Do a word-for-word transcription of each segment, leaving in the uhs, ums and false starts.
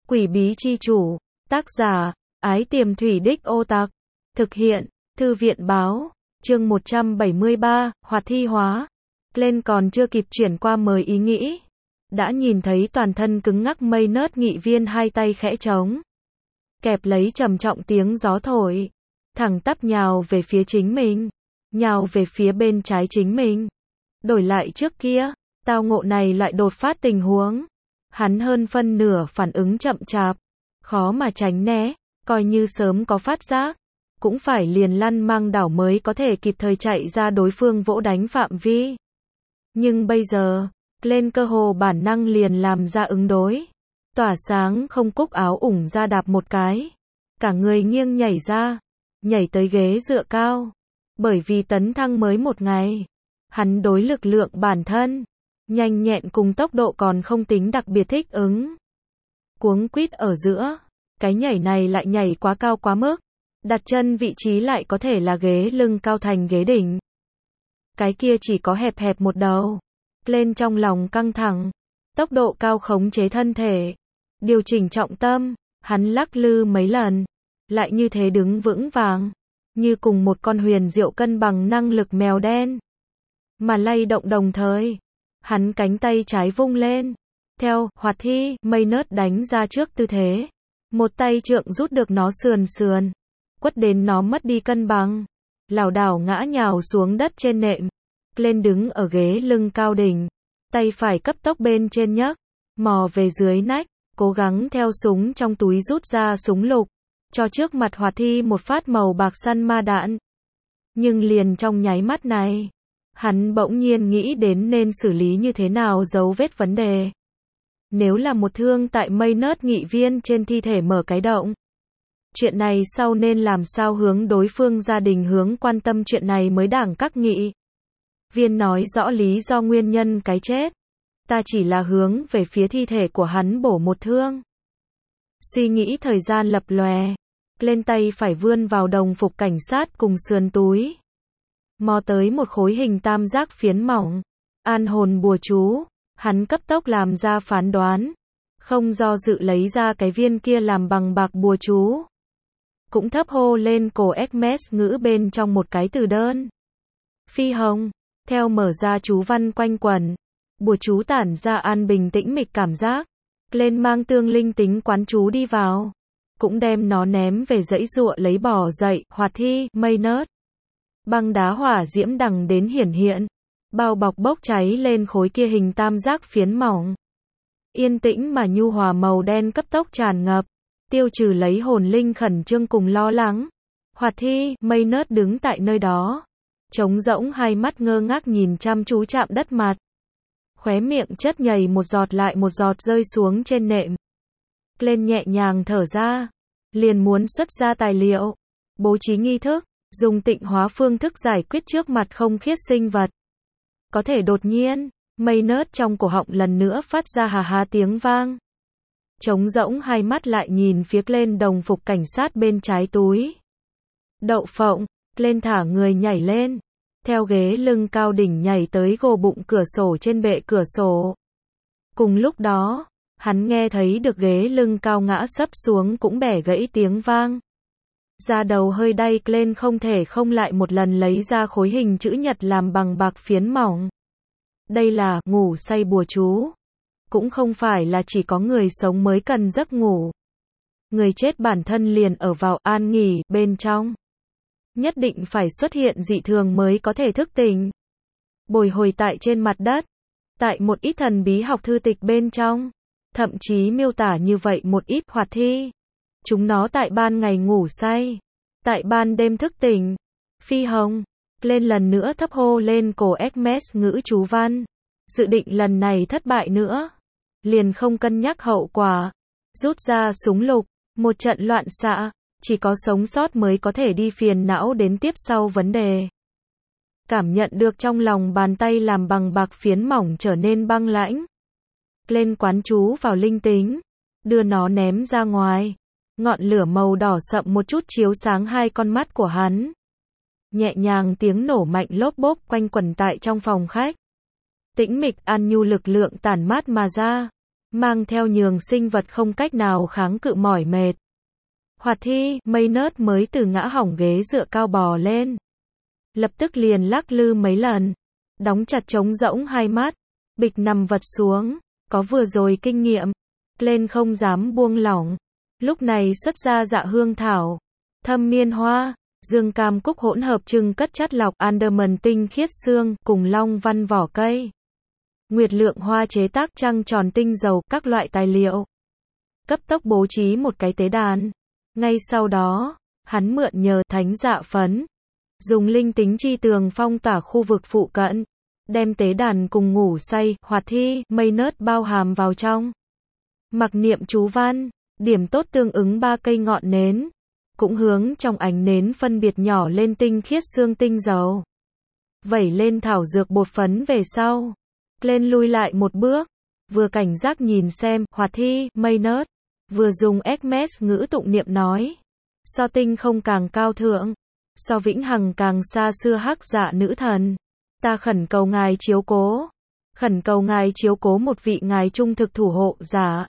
Quỷ bí chi chủ, tác giả, Ái Tiềm Thủy Đích Ô Tạc, thực hiện, Thư viện báo, chương một trăm bảy mươi ba, hoạt thi hóa. Lên còn chưa kịp chuyển qua mời ý nghĩ, đã nhìn thấy toàn thân cứng ngắc mây nớt nghị viên hai tay khẽ trống, kẹp lấy trầm trọng tiếng gió thổi, thẳng tắp nhào về phía chính mình, nhào về phía bên trái chính mình. Đổi lại trước kia, tao ngộ này loại đột phát tình huống, hắn hơn phân nửa phản ứng chậm chạp, khó mà tránh né, coi như sớm có phát giác, cũng phải liền lăn mang đảo mới có thể kịp thời chạy ra đối phương vỗ đánh phạm vi. Nhưng bây giờ, lên cơ hồ bản năng liền làm ra ứng đối, tỏa sáng không cúc áo ủng ra đạp một cái, cả người nghiêng nhảy ra, nhảy tới ghế dựa cao, bởi vì tấn thăng mới một ngày, hắn đối lực lượng bản thân, nhanh nhẹn cùng tốc độ còn không tính đặc biệt thích ứng. Cuống quýt ở giữa, cái nhảy này lại nhảy quá cao quá mức, đặt chân vị trí lại có thể là ghế lưng cao thành ghế đỉnh. Cái kia chỉ có hẹp hẹp một đầu, lên trong lòng căng thẳng, tốc độ cao khống chế thân thể, điều chỉnh trọng tâm, hắn lắc lư mấy lần, lại như thế đứng vững vàng, như cùng một con huyền diệu cân bằng năng lực mèo đen. Mà lay động đồng thời, hắn cánh tay trái vung lên, theo hoạt thi, mây nớt đánh ra trước tư thế. Một tay trượng rút được nó sườn sườn, quất đến nó mất đi cân bằng, lảo đảo ngã nhào xuống đất trên nệm. Lên đứng ở ghế lưng cao đỉnh, tay phải cấp tốc bên trên nhấc, mò về dưới nách, cố gắng theo súng trong túi rút ra súng lục, cho trước mặt hoạt thi một phát màu bạc săn ma đạn. Nhưng liền trong nháy mắt này, hắn bỗng nhiên nghĩ đến nên xử lý như thế nào dấu vết vấn đề. Nếu là một thương tại mây nớt nghị viên trên thi thể mở cái động, chuyện này sau nên làm sao hướng đối phương gia đình hướng quan tâm chuyện này mới đảng các nghị. Viên nói rõ lý do nguyên nhân cái chết, ta chỉ là hướng về phía thi thể của hắn bổ một thương. Suy nghĩ thời gian lập lòe, lên tay phải vươn vào đồng phục cảnh sát cùng sườn túi, mò tới một khối hình tam giác phiến mỏng, an hồn bùa chú, hắn cấp tốc làm ra phán đoán, không do dự lấy ra cái viên kia làm bằng bạc bùa chú, cũng thấp hô lên cổ Hermes ngữ bên trong một cái từ đơn. Phi hồng, theo mở ra chú văn quanh quẩn, bùa chú tản ra an bình tĩnh mịch cảm giác, lên mang tương linh tính quán chú đi vào, cũng đem nó ném về dãy dụa lấy bỏ dậy, hoạt thi, mây nớt. Băng đá hỏa diễm đằng đến hiển hiện, bao bọc bốc cháy lên khối kia hình tam giác phiến mỏng. Yên tĩnh mà nhu hòa màu đen cấp tốc tràn ngập, tiêu trừ lấy hồn linh khẩn trương cùng lo lắng. Hoạt thi, mây nớt đứng tại nơi đó, trống rỗng hai mắt ngơ ngác nhìn chăm chú chạm đất mặt. Khóe miệng chất nhầy một giọt lại một giọt rơi xuống trên nệm. Lên nhẹ nhàng thở ra, liền muốn xuất ra tài liệu, bố trí nghi thức, dùng tịnh hóa phương thức giải quyết trước mặt không khiết sinh vật. Có thể đột nhiên, mây nớt trong cổ họng lần nữa phát ra hà hà tiếng vang. Trống rỗng hai mắt lại nhìn phía lên đồng phục cảnh sát bên trái túi. Đậu phộng, lên thả người nhảy lên, theo ghế lưng cao đỉnh nhảy tới gồ bụng cửa sổ trên bệ cửa sổ. Cùng lúc đó, hắn nghe thấy được ghế lưng cao ngã sấp xuống cũng bẻ gãy tiếng vang. Da đầu hơi đay lên không thể không lại một lần lấy ra khối hình chữ nhật làm bằng bạc phiến mỏng. Đây là ngủ say bùa chú. Cũng không phải là chỉ có người sống mới cần giấc ngủ. Người chết bản thân liền ở vào an nghỉ bên trong. Nhất định phải xuất hiện dị thường mới có thể thức tỉnh. Bồi hồi tại trên mặt đất, tại một ít thần bí học thư tịch bên trong, thậm chí miêu tả như vậy một ít hoạt thi. Chúng nó tại ban ngày ngủ say, tại ban đêm thức tỉnh. Phi hồng, lên lần nữa thấp hô lên cổ Hermes ngữ chú văn, dự định lần này thất bại nữa, liền không cân nhắc hậu quả, rút ra súng lục, một trận loạn xạ, chỉ có sống sót mới có thể đi phiền não đến tiếp sau vấn đề. Cảm nhận được trong lòng bàn tay làm bằng bạc phiến mỏng trở nên băng lãnh. Lên quán chú vào linh tính, đưa nó ném ra ngoài. Ngọn lửa màu đỏ sậm một chút chiếu sáng hai con mắt của hắn. Nhẹ nhàng tiếng nổ mạnh lốp bốp quanh quẩn tại trong phòng khách. Tĩnh mịch an nhu lực lượng tản mát mà ra. mang theo nhường sinh vật không cách nào kháng cự mỏi mệt. Hoạt thi, Maynard mới từ ngã hỏng ghế dựa cao bò lên. Lập tức liền lắc lư mấy lần. Đóng chặt trống rỗng hai mắt. Bịch nằm vật xuống. Có vừa rồi kinh nghiệm. Lên không dám buông lỏng. Lúc này xuất ra dạ hương thảo. Thâm miên hoa. Dương cam cúc hỗn hợp trưng cất chất lọc Anderman tinh khiết xương cùng long văn vỏ cây. Nguyệt lượng hoa chế tác trăng tròn tinh dầu các loại tài liệu. Cấp tốc bố trí một cái tế đàn. Ngay sau đó, hắn mượn nhờ thánh dạ phấn. Dùng linh tính chi tường phong tỏa khu vực phụ cận. Đem tế đàn cùng ngủ say, hoạt thi, Maynard bao hàm vào trong. Mặc niệm chú văn, điểm tốt tương ứng ba cây ngọn nến. Cũng hướng trong ánh nến phân biệt nhỏ lên tinh khiết xương tinh dầu. Vẩy lên thảo dược bột phấn về sau. Lên lui lại một bước. Vừa cảnh giác nhìn xem, hoạt thi, Maynard. Vừa dùng Hermes ngữ tụng niệm nói. So tinh không càng cao thượng. So vĩnh hằng càng xa xưa hắc dạ nữ thần. Ta khẩn cầu ngài chiếu cố. Khẩn cầu ngài chiếu cố một vị ngài trung thực thủ hộ giả.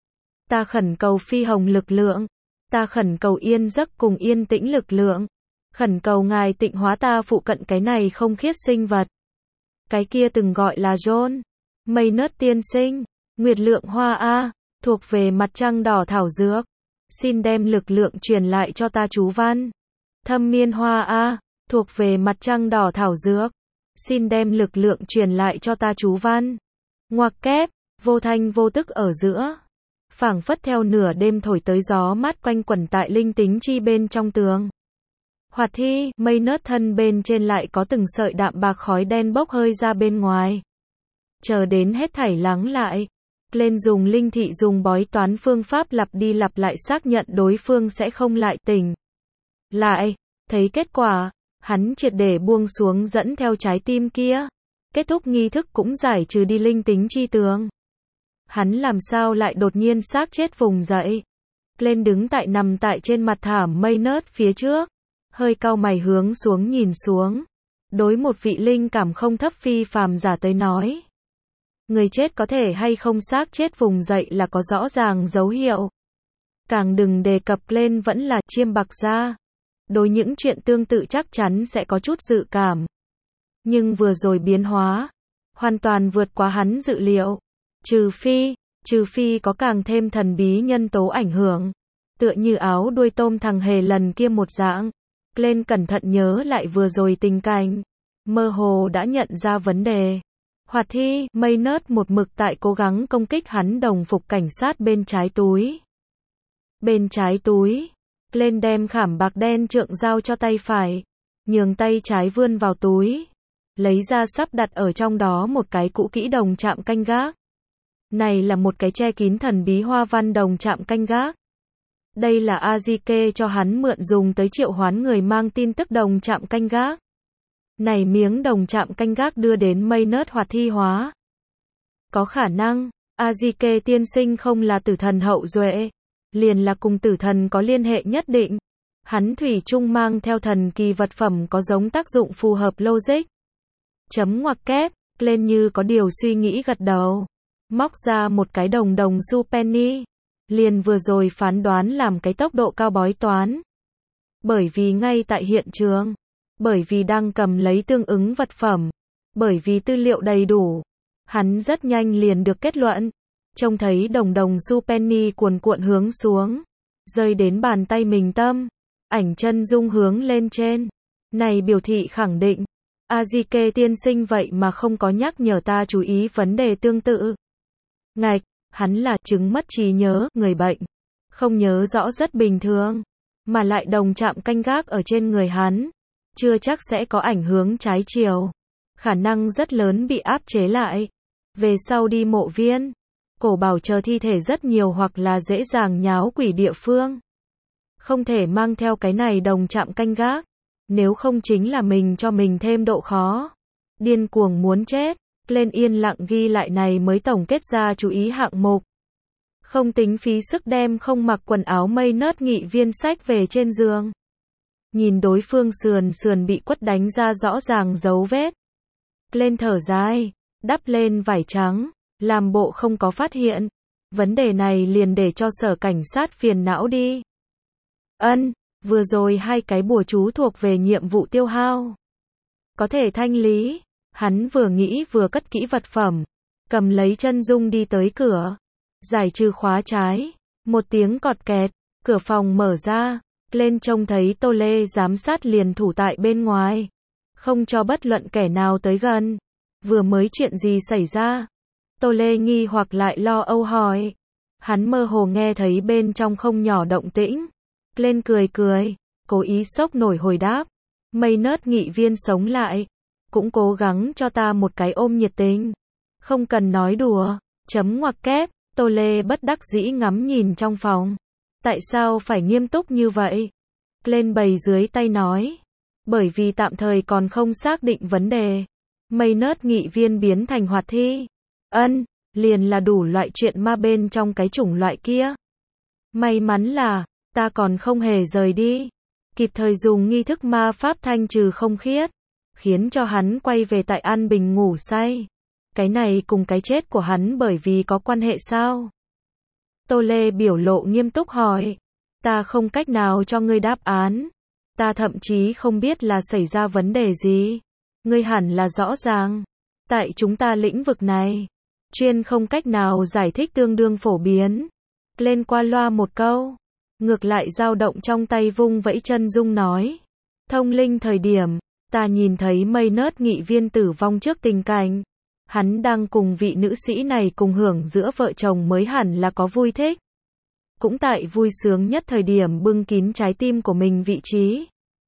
Ta khẩn cầu phi hồng lực lượng. Ta khẩn cầu yên giấc cùng yên tĩnh lực lượng. Khẩn cầu ngài tịnh hóa ta phụ cận cái này không khiết sinh vật. Cái kia từng gọi là John. Maynard tiên sinh. Nguyệt lượng hoa A. Thuộc về mặt trăng đỏ thảo dược. Xin đem lực lượng truyền lại cho ta chú văn. Thâm miên hoa A. Thuộc về mặt trăng đỏ thảo dược. Xin đem lực lượng truyền lại cho ta chú văn. Ngoặc kép. Vô thanh vô tức ở giữa. Phảng phất theo nửa đêm thổi tới gió mát quanh quẩn tại linh tính chi bên trong tường. Hoạt thi, Maynard thân bên trên lại có từng sợi đạm bạc khói đen bốc hơi ra bên ngoài. Chờ đến hết thảy lắng lại. Lên dùng linh thị dùng bói toán phương pháp lặp đi lặp lại xác nhận đối phương sẽ không lại tỉnh. Lại, thấy kết quả, hắn triệt để buông xuống dẫn theo trái tim kia. Kết thúc nghi thức cũng giải trừ đi linh tính chi tường. Hắn làm sao lại đột nhiên xác chết vùng dậy. Lên đứng tại nằm tại trên mặt thảm Maynard phía trước. Hơi cau mày hướng xuống nhìn xuống. Đối một vị linh cảm không thấp phi phàm giả tới nói. Người chết có thể hay không xác chết vùng dậy là có rõ ràng dấu hiệu. Càng đừng đề cập lên vẫn là chiêm bạc ra. Đối những chuyện tương tự chắc chắn sẽ có chút dự cảm. Nhưng vừa rồi biến hóa. Hoàn toàn vượt quá hắn dự liệu. Trừ phi, trừ phi có càng thêm thần bí nhân tố ảnh hưởng. Tựa như áo đuôi tôm thằng hề lần kia một dạng. Lên cẩn thận nhớ lại vừa rồi tình cảnh. Mơ hồ đã nhận ra vấn đề. Hoạt thi, Maynard một mực tại cố gắng công kích hắn đồng phục cảnh sát bên trái túi. Bên trái túi. Lên đem khảm bạc đen trượng giao cho tay phải. Nhường tay trái vươn vào túi. Lấy ra sắp đặt ở trong đó một cái cũ kỹ đồng chạm canh gác. Này là một cái che kín thần bí hoa văn đồng chạm canh gác. Đây là Azike cho hắn mượn dùng tới triệu hoán người mang tin tức đồng chạm canh gác. Này miếng đồng chạm canh gác đưa đến Maynard hoạt thi hóa. Có khả năng, Azike tiên sinh không là tử thần hậu duệ, liền là cùng tử thần có liên hệ nhất định. Hắn thủy chung mang theo thần kỳ vật phẩm có giống tác dụng phù hợp logic. Chấm ngoặc kép, lên như có điều suy nghĩ gật đầu. Móc ra một cái đồng đồng xu penny. Liền vừa rồi phán đoán làm cái tốc độ cao bói toán. Bởi vì ngay tại hiện trường. Bởi vì đang cầm lấy tương ứng vật phẩm. Bởi vì tư liệu đầy đủ. Hắn rất nhanh liền được kết luận. Trông thấy đồng đồng xu penny cuồn cuộn hướng xuống. Rơi đến bàn tay mình tâm. Ảnh chân dung hướng lên trên. Này biểu thị khẳng định. Azike tiên sinh vậy mà không có nhắc nhở ta chú ý vấn đề tương tự. Ngạch, hắn là chứng mất trí nhớ, người bệnh. Không nhớ rõ rất bình thường. Mà lại đồng chạm canh gác ở trên người hắn. Chưa chắc sẽ có ảnh hướng trái chiều. Khả năng rất lớn bị áp chế lại. Về sau đi mộ viên. Cổ bảo chờ thi thể rất nhiều hoặc là dễ dàng nháo quỷ địa phương. Không thể mang theo cái này đồng chạm canh gác. Nếu không chính là mình cho mình thêm độ khó. Điên cuồng muốn chết. Lên yên lặng ghi lại này mới tổng kết ra chú ý hạng mục. Không tính phí sức đem không mặc quần áo Maynard nghị viên sách về trên giường. Nhìn đối phương sườn sườn bị quất đánh ra rõ ràng dấu vết. Lên thở dài, đắp lên vải trắng, làm bộ không có phát hiện. vấn đề này liền để cho sở cảnh sát phiền não đi. Ân, vừa rồi hai cái bùa chú thuộc về nhiệm vụ tiêu hao. Có thể thanh lý. Hắn vừa nghĩ vừa cất kỹ vật phẩm, cầm lấy chân dung đi tới cửa, giải trừ khóa trái. Một tiếng cọt kẹt, cửa phòng mở ra, lên trông thấy Tô Lê giám sát liền thủ tại bên ngoài, không cho bất luận kẻ nào tới gần. Vừa mới chuyện gì xảy ra? Tô Lê nghi hoặc lại lo âu hỏi. Hắn mơ hồ nghe thấy bên trong không nhỏ động tĩnh. Lên cười cười, cố ý sốc nổi hồi đáp. Mây nớt nghị viên sống lại, cũng cố gắng cho ta một cái ôm nhiệt tình. Không cần nói đùa, chấm ngoặc kép. Tô Lê bất đắc dĩ ngắm nhìn trong phòng. Tại sao phải nghiêm túc như vậy? Lên bày dưới tay nói. Bởi vì tạm thời còn không xác định vấn đề. Mây nớt nghị viên biến thành hoạt thi. Ân, liền là đủ loại chuyện ma bên trong cái chủng loại kia. May mắn là, ta còn không hề rời đi. Kịp thời dùng nghi thức ma pháp thanh trừ không khiết, khiến cho hắn quay về tại an bình ngủ say. Cái này cùng cái chết của hắn bởi vì có quan hệ sao? Tô Lê biểu lộ nghiêm túc hỏi. Ta không cách nào cho ngươi đáp án. Ta thậm chí không biết là xảy ra vấn đề gì. Ngươi hẳn là rõ ràng. Tại chúng ta lĩnh vực này, chuyên không cách nào giải thích tương đương phổ biến. Lên qua loa một câu. Ngược lại dao động trong tay vung vẫy chân dung nói. Thông linh thời điểm, ta nhìn thấy mây nớt nghị viên tử vong trước tình cảnh. Hắn đang cùng vị nữ sĩ này cùng hưởng giữa vợ chồng mới hẳn là có vui thích. Cũng tại vui sướng nhất thời điểm bưng kín trái tim của mình vị trí.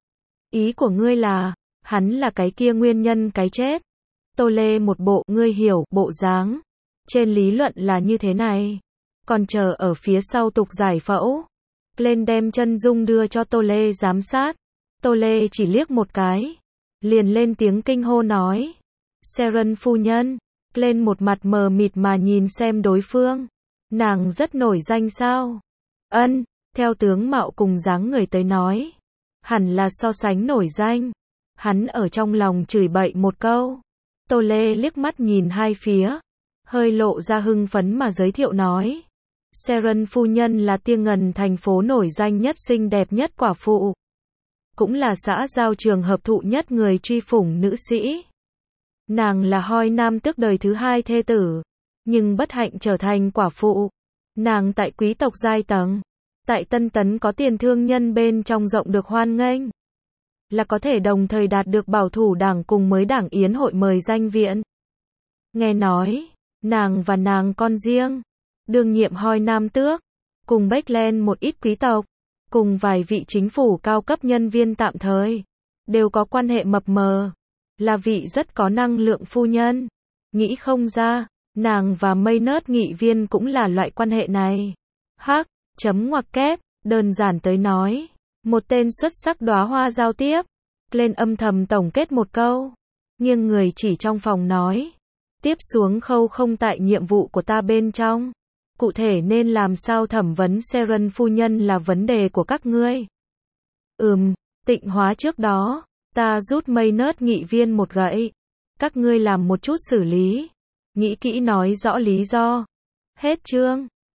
Ý của ngươi là, hắn là cái kia nguyên nhân cái chết. Tô Lê một bộ ngươi hiểu bộ dáng. Trên lý luận là như thế này. Còn chờ ở phía sau tục giải phẫu. Lên đem chân dung đưa cho Tô Lê giám sát. Tô Lê chỉ liếc một cái. Liền lên tiếng kinh hô nói. Sharon phu nhân. Lên một mặt mờ mịt mà nhìn xem đối phương. Nàng rất nổi danh sao? Ân, theo tướng mạo cùng dáng người tới nói. Hẳn là so sánh nổi danh. Hắn ở trong lòng chửi bậy một câu. Tô Lê liếc mắt nhìn hai phía. Hơi lộ ra hưng phấn mà giới thiệu nói. Sharon phu nhân là Tiên Ngần thành phố nổi danh nhất xinh đẹp nhất quả phụ. Cũng là xã giao trường hợp thụ nhất người truy phủng nữ sĩ. Nàng là Hoi Nam Tước đời thứ hai thê tử. Nhưng bất hạnh trở thành quả phụ. Nàng tại quý tộc giai tầng. Tại Tân Tấn có tiền thương nhân bên trong rộng được hoan nghênh. Là có thể đồng thời đạt được bảo thủ đảng cùng mới đảng Yến hội mời danh viện. Nghe nói, nàng và nàng con riêng. Đương nhiệm Hoi Nam Tước. Cùng Beckland một ít quý tộc. Cùng vài vị chính phủ cao cấp nhân viên tạm thời. Đều có quan hệ mập mờ. Là vị rất có năng lượng phu nhân. Nghĩ không ra, nàng và mây nớt nghị viên cũng là loại quan hệ này. Hắc, chấm ngoặc kép, đơn giản tới nói. Một tên xuất sắc đóa hoa giao tiếp. Lên âm thầm tổng kết một câu. Nghiêng người chỉ trong phòng nói. Tiếp xuống khâu không tại nhiệm vụ của ta bên trong. Cụ thể nên làm sao thẩm vấn Sharon phu nhân là vấn đề của các ngươi. Ừm, tịnh hóa trước đó. Ta rút mây nớt nghị viên một gậy. Các ngươi làm một chút xử lý. Nghĩ kỹ nói rõ lý do. Hết chương.